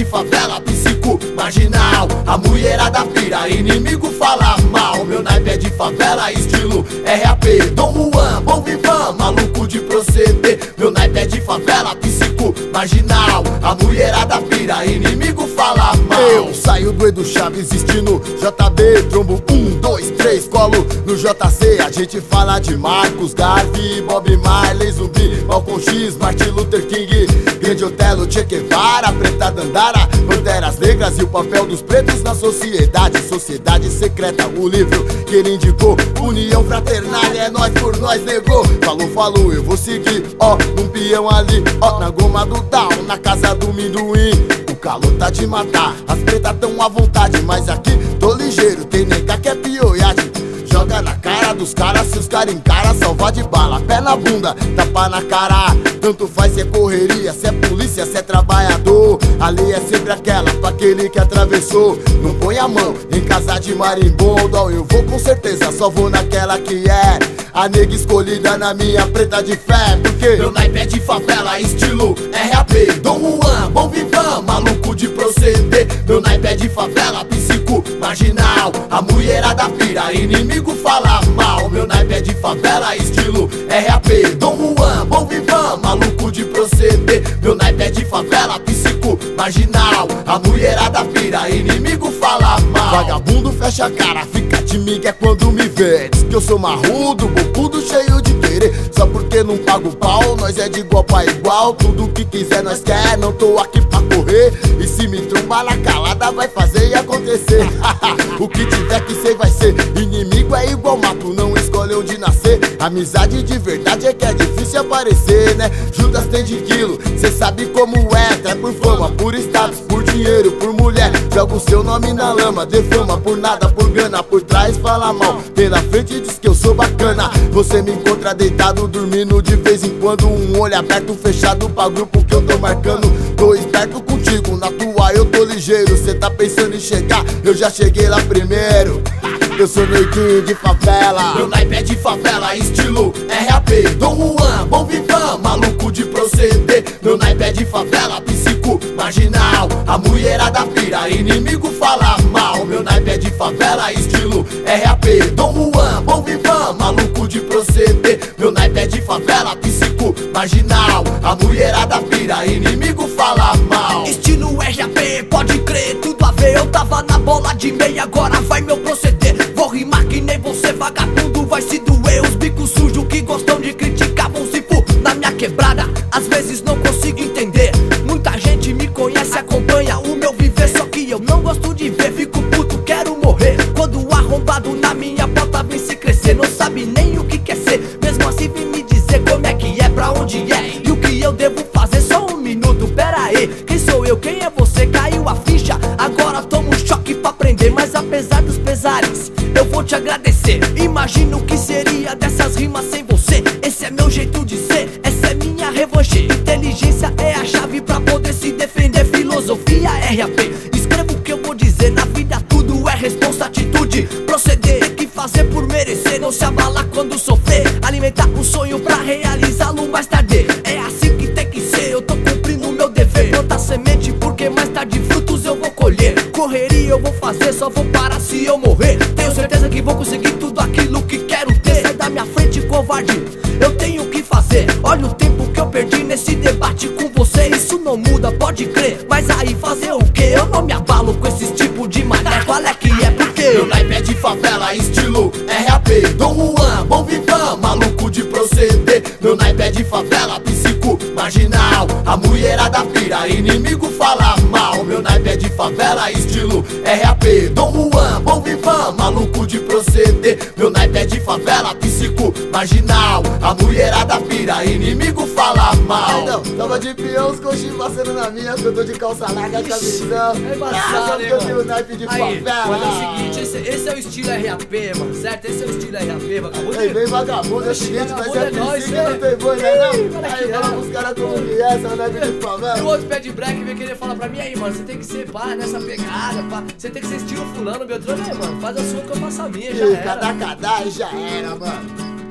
de favela, psico, marginal. A mulherada pira, inimigo fala mal. Meu naipe é de favela, estilo RAP. Dom Juan, bom vivan, maluco de proceder. Meu naipe é de favela, psico, marginal. A mulherada pira, inimigo fala mal. Eu saio do Edu Chaves, estilo JB. Trombo 1, 2, 3, colo no JC. A gente fala de Marcos Garvey, Bob Marley, Zumbi, Malcolm X, Martin Luther King, Grande Otelo, Che Guevara, Preta Dandara, Panteras Negras e o papel dos pretos na sociedade. Sociedade secreta, o livro que ele indicou. União fraternária, é nós por nós, negou. Falou, falou, eu vou seguir, ó, num peão ali, ó, na goma do down, na casa do minduim. O calor tá de matar, as pretas tão à vontade, mas aqui tô ligeiro, tem nega que é pioiade. Joga na cara dos caras, se os caras encaram, salva de bala, pé na bunda, tapa na cara. Tanto faz se é correria, se é polícia, se é trabalhador. A lei é sempre aquela pra aquele que atravessou. Não põe a mão em casa de marimbondo. Eu vou com certeza, só vou naquela que é a nega escolhida na minha preta de fé. Porque meu naipe é de favela, estilo RAP. Dom Juan, bom vivan, maluco de proceder. Meu naipe é de favela, psico, marginal. A mulherada pira, inimigo fala mal. Meu naipe é de favela, estilo RAP. Dom Juan, bom vivan, maluco de proceder. Meu naipe é de favela, psico, marginal. A mulherada pira, inimigo fala mal. Vagabundo fecha a cara, fica de migué quando me vê. Diz que eu sou marrudo, bocudo, cheio de querer. Só porque não pago pau, nós é de igual pra igual. Tudo que quiser nós quer, não tô aqui pra correr. E se me trombar na calada vai fazer e acontecer. O que tiver que ser vai ser. Inimigo é igual mato, não escolhe onde nascer. Amizade de verdade é que é difícil aparecer, né? Judas tem de quilo, cê sabe como é. Trai por fama, por status, por dinheiro, por mulher. Joga o seu nome na lama, defama por nada, por grana. Por trás fala mal, pela frente diz que eu sou bacana. Você me encontra deitado, dormindo de vez em quando. Um olho aberto, fechado pra grupo que eu tô marcando. Tô esperto contigo, na tua eu tô ligeiro. Cê tá pensando em chegar, eu já cheguei lá primeiro. Eu sou neguinho de favela. Meu naipe é de favela, estilo RAP. Dom Juan, bom vivan, maluco de proceder. Meu naipe é de favela, psico, marginal. A mulherada pira, inimigo fala mal. Meu naipe é de favela, estilo RAP. Dom Juan, bom vivan, maluco de proceder. Meu naipe é de favela, psico, marginal. A mulherada pira, inimigo fala mal. Estilo RAP, pode crer, tudo a ver. Eu tava na bola de meia, agora vai meu proceder. Vou rimar que nem você, vagabundo, vai se doer. Os bicos sujos que gostam de criticar vão se fuder na minha quebrada, às vezes não consigo entender. Muita gente me conhece, acompanha o meu viver, só que eu não gosto de ver. Fico puto, quero morrer. Quando o arrombado na minha porta vem se crescer, não sabe nem o que quer ser. Mesmo assim vem me dizer como é que é, pra onde é e o que eu devo fazer. Só um minuto, pera aí, quem sou eu, quem é você? Caiu a ficha, agora tomo um choque pra aprender. Mas apesar dos pesares, eu vou te agradecer. Imagina o que seria dessas rimas sem você. Esse é meu jeito de ser, essa é minha revanche. Inteligência é a chave pra poder se defender. Filosofia RAP, escrevo o que eu vou dizer. Na vida tudo é responsa, atitude, proceder. Tem que fazer por merecer, não se abalar quando sofrer. Alimentar um sonho pra realizá-lo mais tarde. É assim que tem que ser, eu tô cumprindo o meu dever. Planta semente porque mais tarde frutos eu vou colher. Correria eu vou fazer, só vou parar se eu morrer. Tenho certeza que vou conseguir tudo aquilo que quero ter. Sai da minha frente, covarde, eu tenho que fazer. Olha o tempo que eu perdi nesse debate com você. Isso não muda, pode crer, mas aí fazer o quê? Eu não me abalo com esses tipos de mané. Qual é que é, por quê? Meu naipe é de favela, estilo RAP. Dom Juan, bom vivan, maluco de proceder. Meu naipe é de favela, psico, marginal. A mulherada pira, inimigo fala mal. Meu naipe é de favela, estilo RAP. Dom Juan, bom vivan, maluco de proceder. Meu naipe é de favela, psico, marginal. A mulherada pira, inimigo fala mal. Não, tava de peão, os coxinhos passando na minha. Eu tô de calça larga, camisão. É embaçado, que eu tenho naipe de favela. Mas é o seguinte, esse é o estilo RAP, mano, certo? Esse é o estilo RAP, vagabundo. Ei, vem vagabundo, é o seguinte, nós é nós, que não tem boi, né não? Aí é. fala pros caras como que é, essa naipe de favela. E o outro pé de break vem querer falar pra mim aí, mano, você tem que ser pá, nessa pegada, pá. Você tem que ser estilo fulano, Beltrano, aí, mano, faz a sua que eu faço a minha, já era. Cada e já era, mano.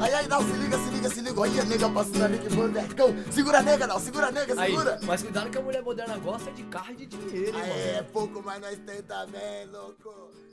Aí, não, se liga. Olha a nega passando ali, que bonecão. Segura a nega, não, segura. Aí, mas cuidado que a mulher moderna gosta de carro e de dinheiro, hein, mano. É pouco, mas nós tem também, louco.